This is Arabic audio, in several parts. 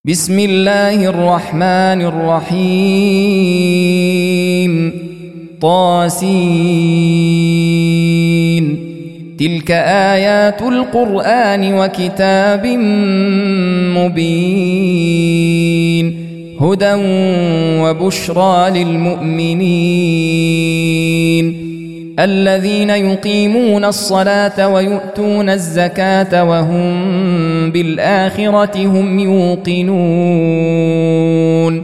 بسم الله الرحمن الرحيم طاسين تلك آيات القرآن وكتاب مبين هدى وبشرى للمؤمنين الذين يقيمون الصلاة ويؤتون الزكاة وهم بالآخرة هم يوقنون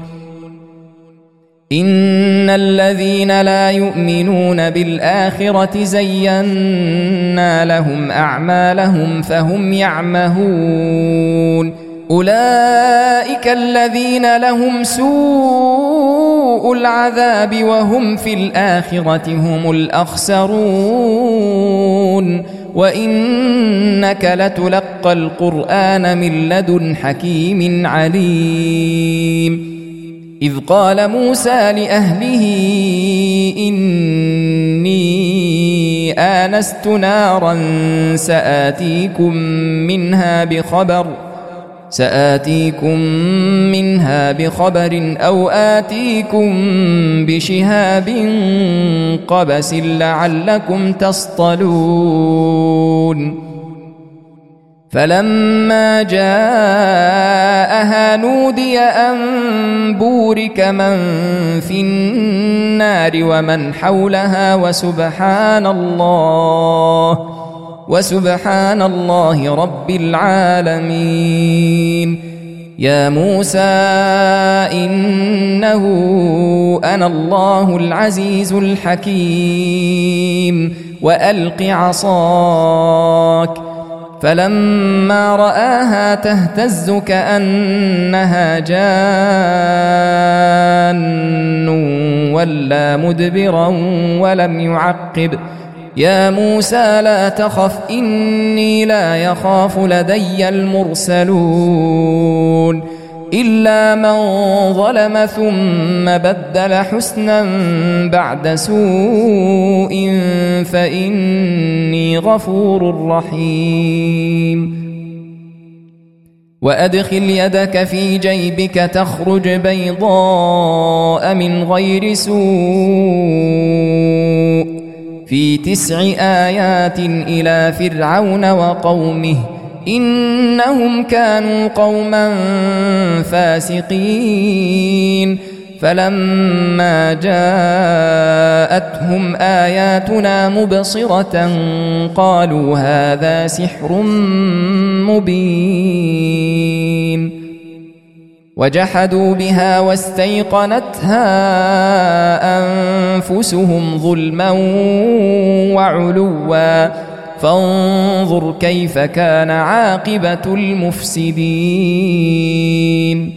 إن الذين لا يؤمنون بالآخرة زينا لهم أعمالهم فهم يعمهون أولئك الذين لهم سوء العذاب وهم في الآخرة هم الأخسرون وإنك لتلقى القرآن من لدن حكيم عليم إذ قال موسى لأهله إني آنست نارا سآتيكم منها بخبر أو آتيكم بشهاب قبس لعلكم تصطلون فلما جاءها نودي أن بورك من في النار ومن حولها وسبحان الله رب العالمين يا موسى إنه أنا الله العزيز الحكيم وألق عصاك فلما رآها تهتز كأنها جان ولا مدبرا ولم يعقب يا موسى لا تخف إني لا يخاف لدي المرسلون إلا من ظلم ثم بدل حسنا بعد سوء فإني غفور رحيم وأدخل يدك في جيبك تخرج بيضاء من غير سوء في 9 آيات إلى فرعون وقومه إنهم كانوا قوما فاسقين فلما جاءتهم آياتنا مبصرة قالوا هذا سحر مبين وجحدوا بها واستيقنتها أنفسهم ظلما وعلوا فانظر كيف كان عاقبة المفسدين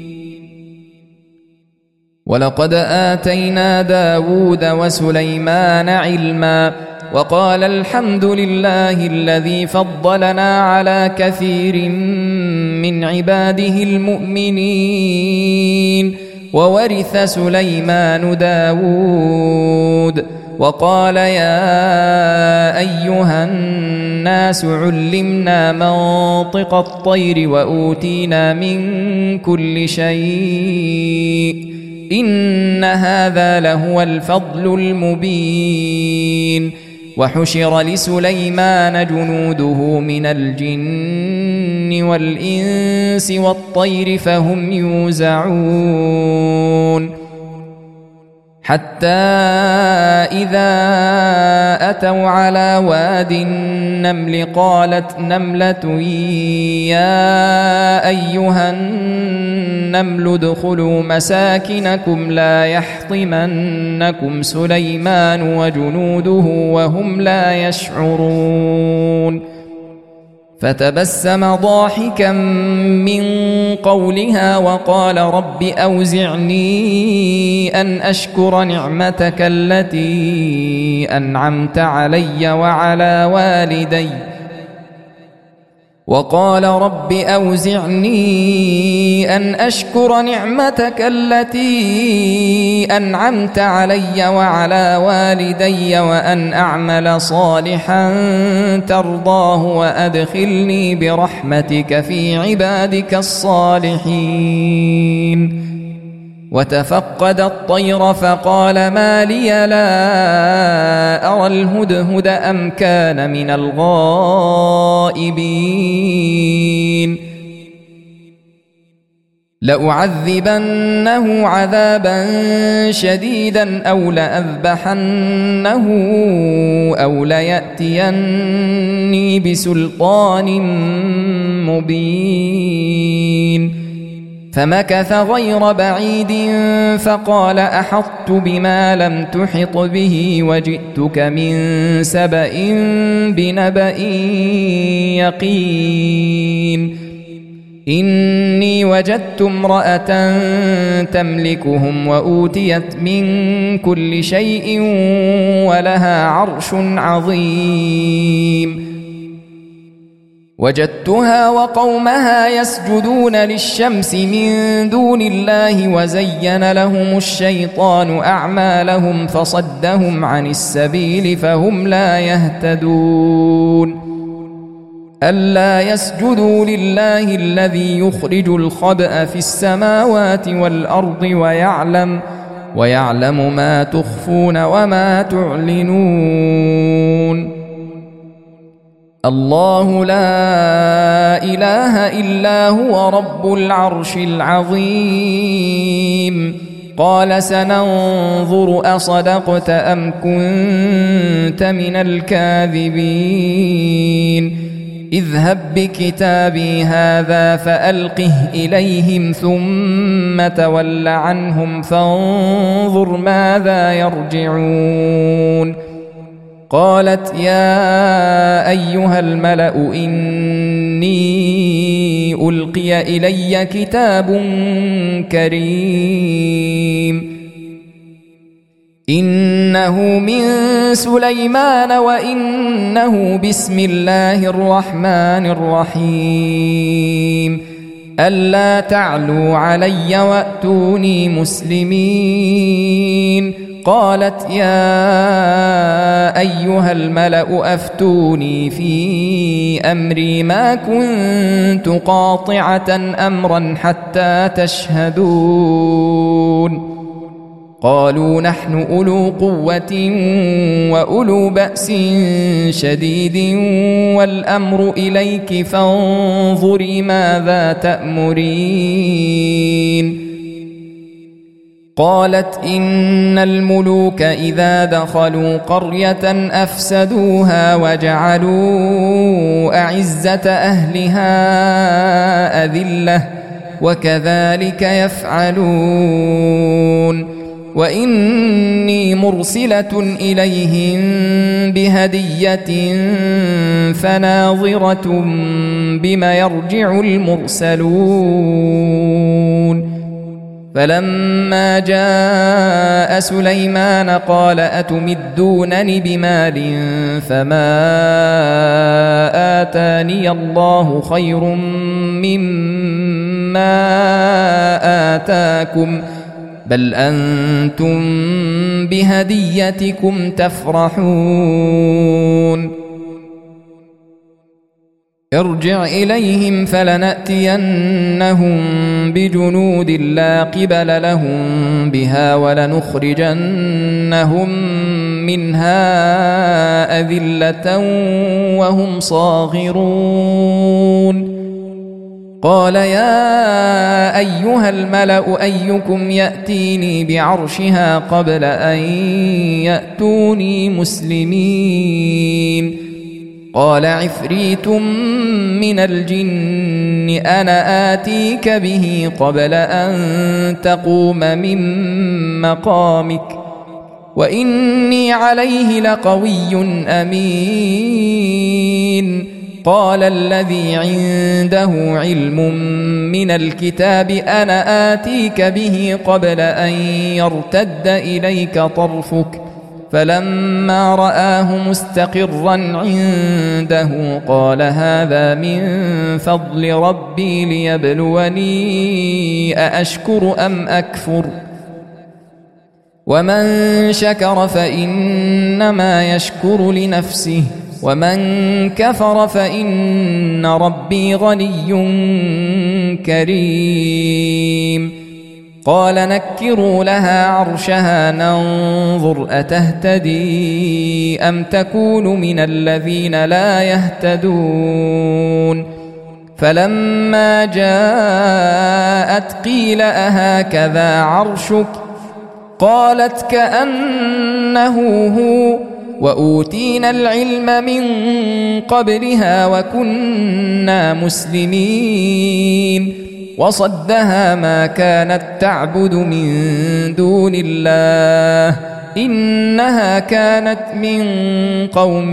ولقد آتينا داود وسليمان علما وقال الحمد لله الذي فضلنا على كثير من عباده المؤمنين وورث سليمان داود وقال يا أيها الناس علمنا منطق الطير وأوتينا من كل شيء إن هذا لهو الفضل المبين وحشر لسليمان جنوده من الجن والإنس والطير فهم يوزعون حتى إذا أتوا على واد النمل قالت نملة يا أيها النمل ادخلوا مساكنكم لا يحطمنكم سليمان وجنوده وهم لا يشعرون فتبسم ضاحكا من قولها وقال رب أوزعني أن أشكر نعمتك التي أنعمت علي وعلى والدي وقال رب أوزعني أن أشكر نعمتك التي أنعمت علي وعلى والدي وأن أعمل صالحا ترضاه وأدخلني برحمتك في عبادك الصالحين. وتفقد الطير فقال ما لي لا أرى الهدهد أم كان من الغائبين لأعذبنه عذابا شديدا أو لأذبحنه أو ليأتيني بسلطان مبين. فمكث غير بعيد فقال أحطت بما لم تحط به وجئتك من سبأ بنبأ يقين. إني وجدت امرأة تملكهم وأوتيت من كل شيء ولها عرش عظيم. وجدتها وقومها يسجدون للشمس من دون الله وزين لهم الشيطان أعمالهم فصدهم عن السبيل فهم لا يهتدون. ألا يسجدوا لله الذي يخرج الخبأ في السماوات والأرض ويعلم ما تخفون وما تعلنون. الله لا إله إلا هو رب العرش العظيم. قال سننظر أصدقت أم كنت من الكاذبين. اذهب بكتابي هذا فألقه إليهم ثم تول عنهم فانظر ماذا يرجعون. قالت يا أيها الملأ إني ألقي إلي كتاب كريم إنه من سليمان وإنه بسم الله الرحمن الرحيم ألا تعلوا علي وأتوني مسلمين. قالت يا أيها الملأ أفتوني في أمري ما كنت قاطعة أمرا حتى تشهدون. قالوا نحن أولو قوة وأولو بأس شديد والأمر إليك فانظري ماذا تأمرين. قالت إن الملوك إذا دخلوا قرية أفسدوها وجعلوا أعزة أهلها أذلة وكذلك يفعلون. وإني مرسلة إليهم بهدية فناظرة بما يرجع المرسلون. فلما جاء سليمان قال أتمدونني بمال فما آتاني الله خير مما آتاكم بل أنتم بهديتكم تفرحون. ارجع إليهم فلنأتينهم بجنود لا قبل لهم بها ولنخرجنهم منها أذلة وهم صاغرون. قال يا أيها الملأ أيكم يأتيني بعرشها قبل أن يأتوني مسلمين. قال عفريت من الجن أنا آتيك به قبل أن تقوم من مقامك وإني عليه لقوي أمين. قال الذي عنده علم من الكتاب أنا آتيك به قبل أن يرتد إليك طرفك فلما رآه مستقرا عنده قال هذا من فضل ربي ليبلوني أأشكر أم أكفر ومن شكر فإنما يشكر لنفسه ومن كفر فإن ربي غني كريم قال نكروا لها عرشها ننظر أتهتدي أم تكون من الذين لا يهتدون فلما جاءت قيل أهكذا عرشك قالت كأنه هو وأوتينا العلم من قبلها وكنا مسلمين وصدها ما كانت تعبد من دون الله إنها كانت من قوم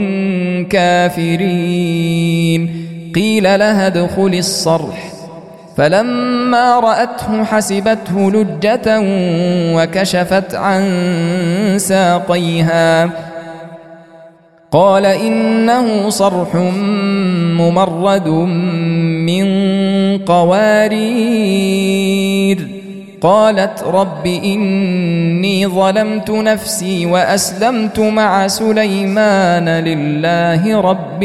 كافرين قيل لها ادخل الصرح فلما رأته حسبته لجة وكشفت عن ساقيها قال إنه صرح ممرد من قوارير قالت رب إني ظلمت نفسي وأسلمت مع سليمان لله رب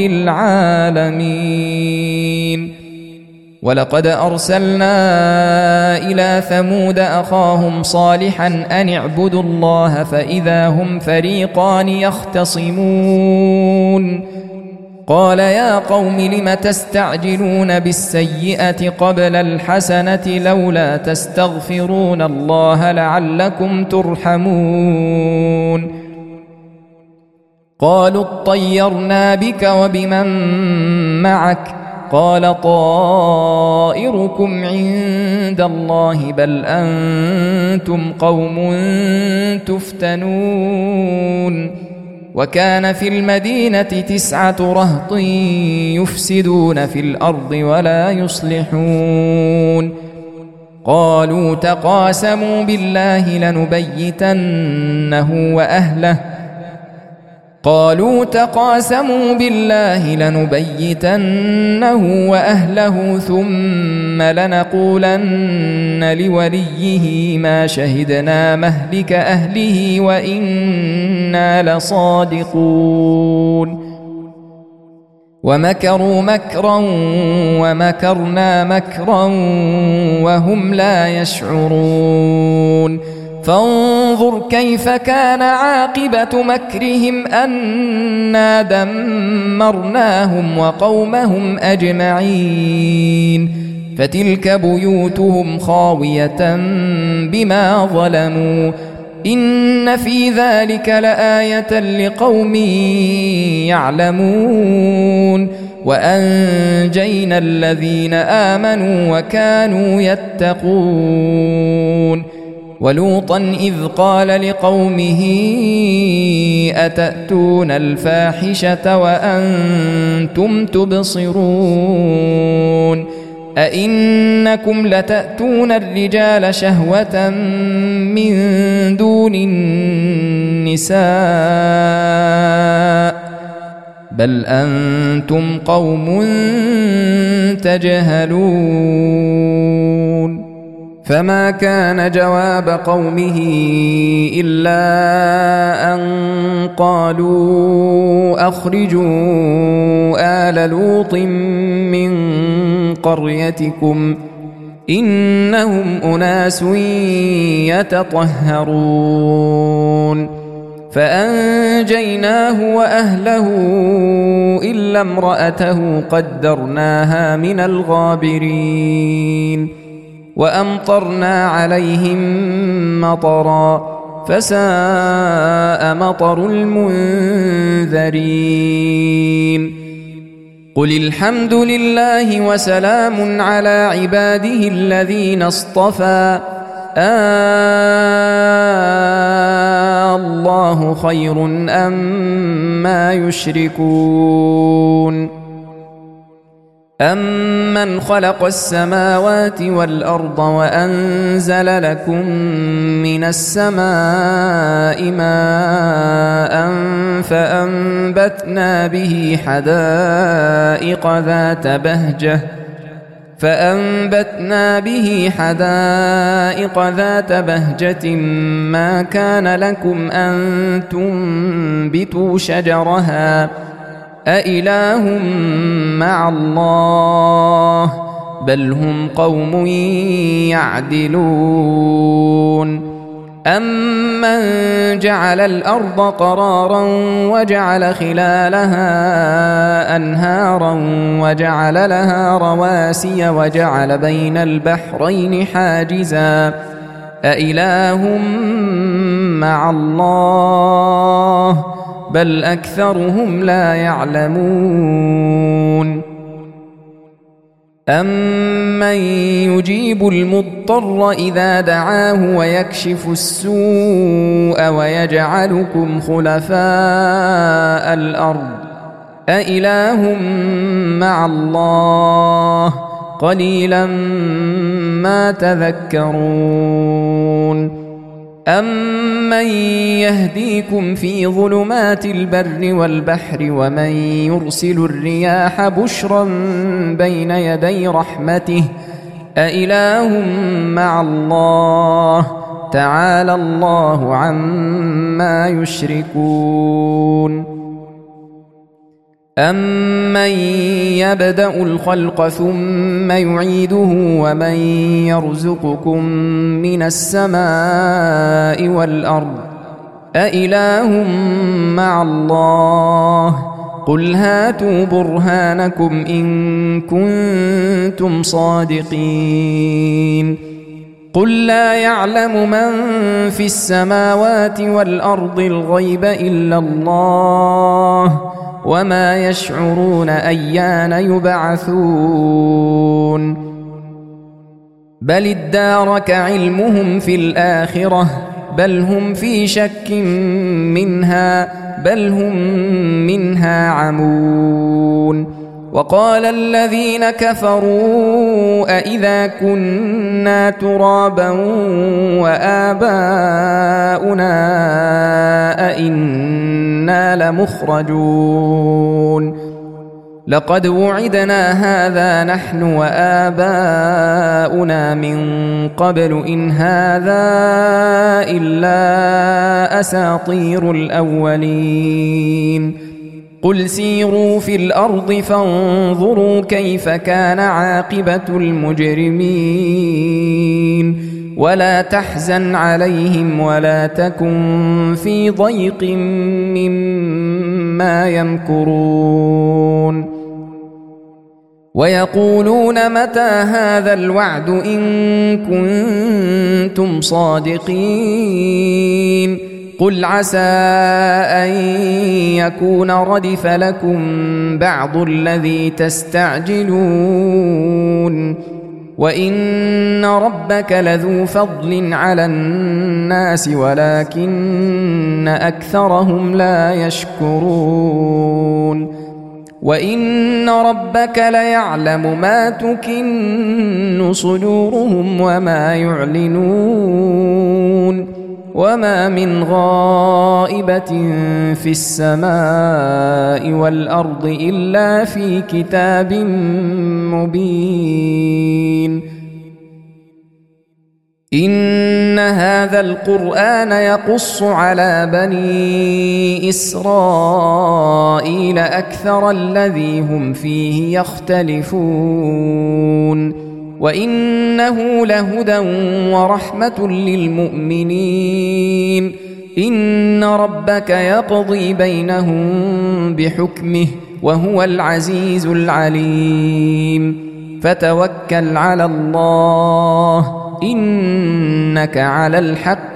العالمين ولقد أرسلنا إلى ثمود أخاهم صالحا أن اعبدوا الله فإذا هم فريقان يختصمون قال يا قوم لم تستعجلون بالسيئة قبل الحسنة لولا تستغفرون الله لعلكم ترحمون قالوا اطيرنا بك وبمن معك قال طائركم عند الله بل أنتم قوم تفتنون وكان في المدينة 9 رهط يفسدون في الأرض ولا يصلحون قالوا تقاسموا بالله لنبيتنه وأهله ثم لنقولن لوليه ما شهدنا مهلك أهله وإنا لصادقون ومكروا مكرا ومكرنا مكرا وهم لا يشعرون فانظر كيف كان عاقبة مكرهم أنا دمرناهم وقومهم أجمعين فتلك بيوتهم خاوية بما ظلموا إن في ذلك لآية لقوم يعلمون وأنجينا الذين آمنوا وكانوا يتقون ولوطا إذ قال لقومه أتأتون الفاحشة وأنتم تبصرون أئنكم لتأتون الرجال شهوة من دون النساء بل أنتم قوم تجهلون فما كان جواب قومه إلا أن قالوا أخرجوا آل لوط من قريتكم إنهم أناس يتطهرون فأنجيناه وأهله إلا امرأته قدرناها من الغابرين وأمطرنا عليهم مطرا فساء مطر المنذرين قل الحمد لله وسلام على عباده الذين اصطفى الله خير أم ما يشركون أَمَّنْ خَلَقَ السَّمَاوَاتِ وَالْأَرْضَ وَأَنزَلَ لَكُم مِّنَ السَّمَاءِ مَاءً فَأَنبَتْنَا به حدائق ذات بهجة ما كان لكم أن تنبتوا شجرها أإله مع الله بل هم قوم يعدلون أمن جعل الأرض قرارا وجعل خلالها أنهارا وجعل لها رواسي وجعل بين البحرين حاجزا أإله مع الله بل أكثرهم لا يعلمون أمن يجيب المضطر إذا دعاه ويكشف السوء ويجعلكم خلفاء الأرض أإله مع الله قليلا ما تذكرون أمن يهديكم في ظلمات البر والبحر ومن يرسل الرياح بشرا بين يدي رحمته أإله مع الله تعالى الله عما يشركون أمن يبدأ الخلق ثم يعيده ومن يرزقكم من السماء والأرض أإله مع الله قل هاتوا برهانكم إن كنتم صادقين قل لا يعلم من في السماوات والأرض الغيب إلا الله وما يشعرون أيان يبعثون بل ادارك علمهم في الآخرة بل هم في شك منها بل هم منها عمون وقال الذين كفروا أإذا كنا ترابا وآباؤنا أإنا لمخرجون لقد وعدنا هذا نحن وآباؤنا من قبل إن هذا إلا أساطير الأولين قل سيروا في الأرض فانظروا كيف كان عاقبة المجرمين ولا تحزن عليهم ولا تكن في ضيق مما يمكرون ويقولون متى هذا الوعد إن كنتم صادقين قل عسى أن يكون ردف لكم بعض الذي تستعجلون وإن ربك لذو فضل على الناس ولكن أكثرهم لا يشكرون وإن ربك ليعلم ما تكن صدورهم وما يعلنون وما من غائبة في السماء والأرض إلا في كتاب مبين إن هذا القرآن يقص على بني إسرائيل أكثر الذي هم فيه يختلفون وإنه لهدى ورحمة للمؤمنين إن ربك يقضي بينهم بحكمه وهو العزيز العليم فتوكل على الله إنك على الحق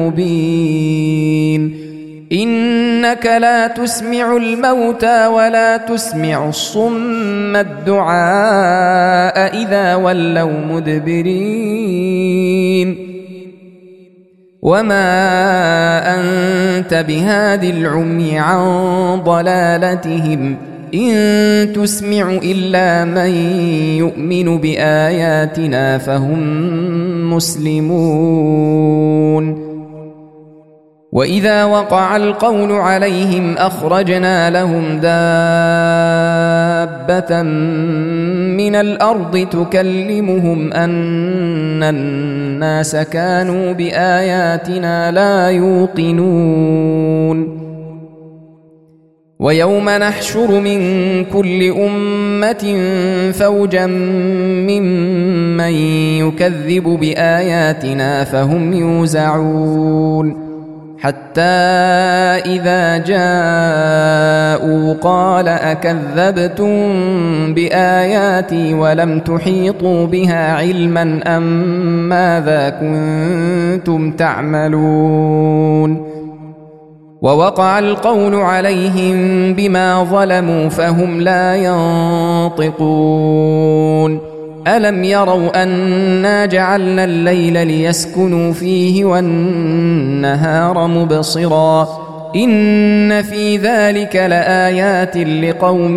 المبين إنك لا تسمع الموتى ولا تسمع الصم الدعاء إذا ولوا مدبرين وما أنت بهاد العمي عن ضلالتهم إن تسمع إلا من يؤمن بآياتنا فهم مسلمون وإذا وقع القول عليهم أخرجنا لهم دابة من الأرض تكلمهم أن الناس كانوا بآياتنا لا يوقنون ويوم نحشر من كل أمة فوجا ممن يكذب بآياتنا فهم يوزعون حتى إذا جاءوا قال أكذبتم بآياتي ولم تحيطوا بها علما أم ماذا كنتم تعملون ووقع القول عليهم بما ظلموا فهم لا ينطقون ألم يروا أنا جعلنا الليل ليسكنوا فيه والنهار مبصرا إن في ذلك لآيات لقوم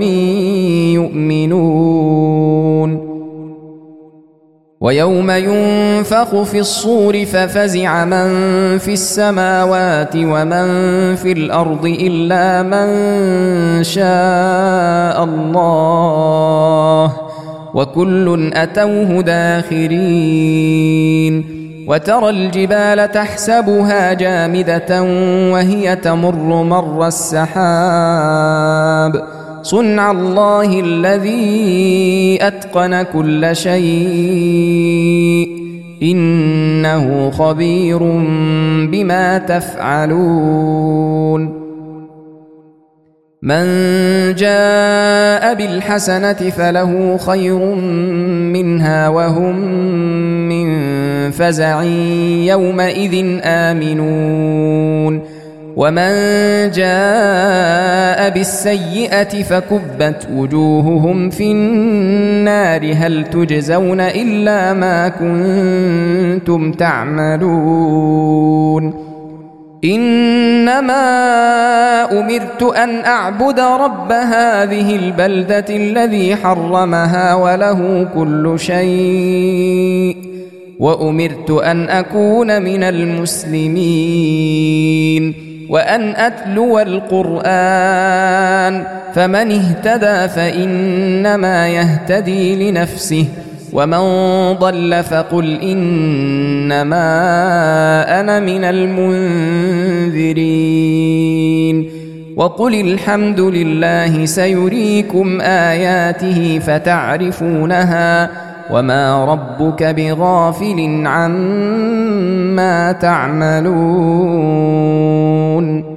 يؤمنون ويوم ينفخ في الصور ففزع من في السماوات ومن في الأرض إلا من شاء الله وكل أتوه داخرين وترى الجبال تحسبها جامدة وهي تمر مر السحاب صنع الله الذي أتقن كل شيء إنه خبير بما تفعلون من جاء بالحسنة فله خير منها وهم من فزع يومئذ آمنون ومن جاء بالسيئة فكبت وجوههم في النار هل تجزون إلا ما كنتم تعملون إنما أمرت أن أعبد رب هذه البلدة الذي حرمها وله كل شيء وأمرت أن أكون من المسلمين وأن أتلو القرآن فمن اهتدى فإنما يهتدي لنفسه ومن ضل فقل إنما أنا من المنذرين وقل الحمد لله سيريكم آياته فتعرفونها وما ربك بغافل عما تعملون